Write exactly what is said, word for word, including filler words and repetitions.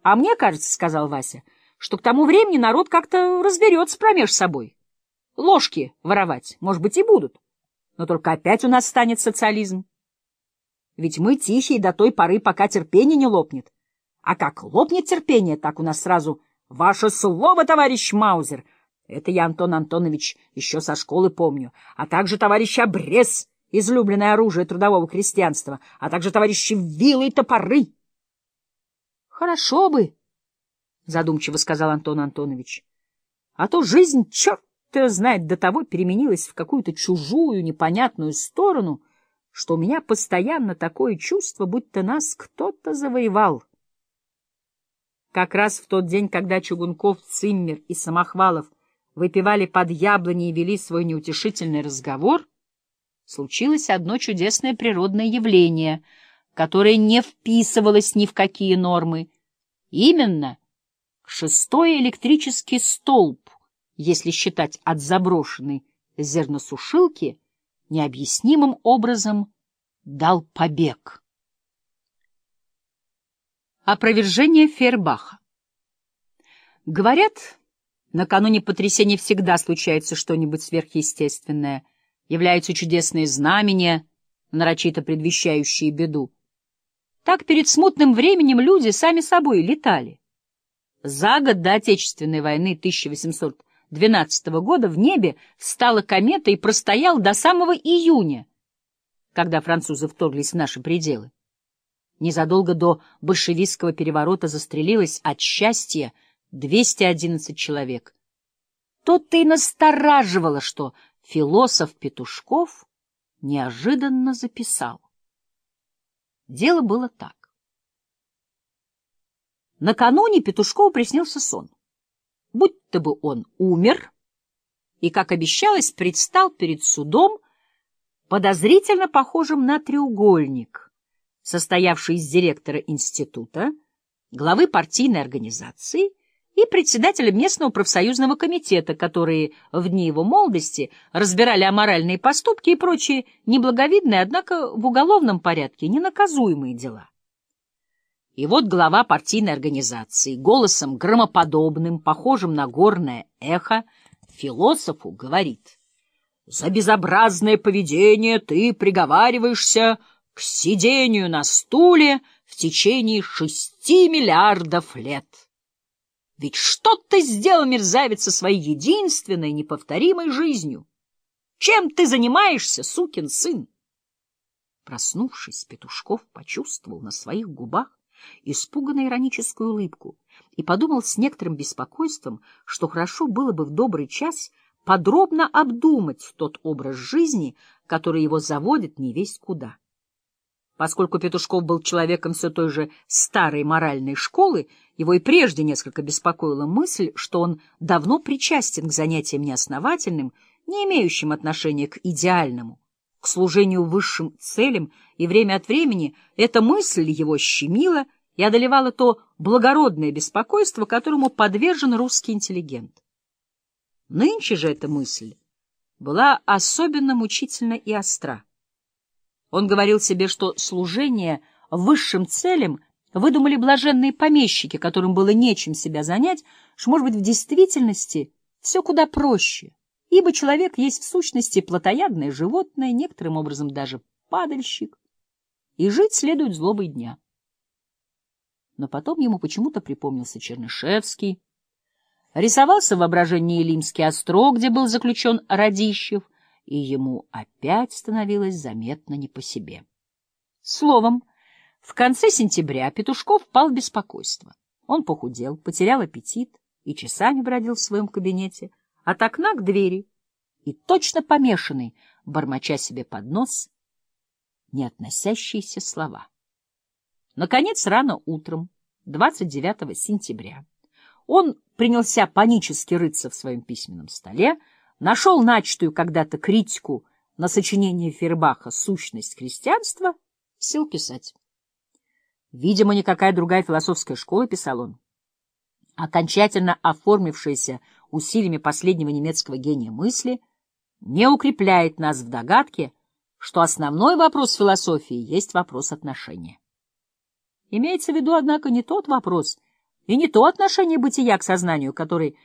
А мне кажется, — сказал Вася, — что к тому времени народ как-то разберется промеж собой. Ложки воровать, может быть, и будут, но только опять у нас станет социализм. Ведь мы тихие до той поры, пока терпение не лопнет. А как лопнет терпение, так у нас сразу «Ваше слово, товарищ Маузер!» Это я, Антон Антонович, еще со школы помню. А также товарищ обрез, излюбленное оружие трудового крестьянства, а также товарищи вилы и топоры. — Хорошо бы, — задумчиво сказал Антон Антонович. — А то жизнь, черт его знает, до того переменилась в какую-то чужую, непонятную сторону, что у меня постоянно такое чувство, будто нас кто-то завоевал. Как раз в тот день, когда Чугунков, Циммер и Самохвалов выпивали под яблоней и вели свой неутешительный разговор, случилось одно чудесное природное явление, которое не вписывалось ни в какие нормы. Именно шестой электрический столб, если считать от заброшенной зерносушилки, необъяснимым образом дал побег. Опровержение Фейербаха. Говорят, накануне потрясения всегда случается что-нибудь сверхъестественное, являются чудесные знамения, нарочито предвещающие беду. Так перед смутным временем люди сами собой летали. За год до Отечественной войны тысяча восемьсот двенадцатого года в небе встала комета и простояла до самого июня, когда французы вторглись в наши пределы. Незадолго до большевистского переворота застрелилось от счастья двести одиннадцать человек. То-то и настораживало, что философ Петушков неожиданно записал. Дело было так. Накануне Петушкову приснился сон. Будто бы он умер и, как обещалось, предстал перед судом, подозрительно похожим на треугольник, состоявший из директора института, главы партийной организации и председателя местного профсоюзного комитета, которые в дни его молодости разбирали аморальные поступки и прочие неблаговидные, однако в уголовном порядке ненаказуемые дела. И вот глава партийной организации голосом громоподобным, похожим на горное эхо, философу говорит: «За безобразное поведение ты приговариваешься к сидению на стуле в течение шести миллиардов лет. Ведь что ты сделал, мерзавец, со своей единственной неповторимой жизнью? Чем ты занимаешься, сукин сын?» Проснувшись, Петушков почувствовал на своих губах испуганно-ироническую улыбку и подумал с некоторым беспокойством, что хорошо было бы в добрый час подробно обдумать тот образ жизни, который его заводит невесть куда. Поскольку Петушков был человеком все той же старой моральной школы, его и прежде несколько беспокоила мысль, что он давно причастен к занятиям неосновательным, не имеющим отношения к идеальному, к служению высшим целям, и время от времени эта мысль его щемила и одолевала то благородное беспокойство, которому подвержен русский интеллигент. Нынче же эта мысль была особенно мучительна и остра. Он говорил себе, что служение высшим целям выдумали блаженные помещики, которым было нечем себя занять, что, может быть, в действительности все куда проще, ибо человек есть в сущности плотоядное животное, некоторым образом даже падальщик, и жить следует злобой дня. Но потом ему почему-то припомнился Чернышевский, рисовался в воображении Илимский острог, где был заключен Радищев, и ему опять становилось заметно не по себе. Словом, в конце сентября Петушков впал в беспокойство. Он похудел, потерял аппетит и часами бродил в своем кабинете от окна к двери и, точно помешанный, бормоча себе под нос не относящиеся слова. Наконец, рано утром, двадцать девятого сентября, он принялся панически рыться в своем письменном столе, нашел начатую когда-то критику на сочинение Фейербаха «Сущность крестьянства», сел писать. Видимо, никакая другая философская школа, писал он, окончательно оформившаяся усилиями последнего немецкого гения мысли, не укрепляет нас в догадке, что основной вопрос философии есть вопрос отношения. Имеется в виду, однако, не тот вопрос, и не то отношение бытия к сознанию, которое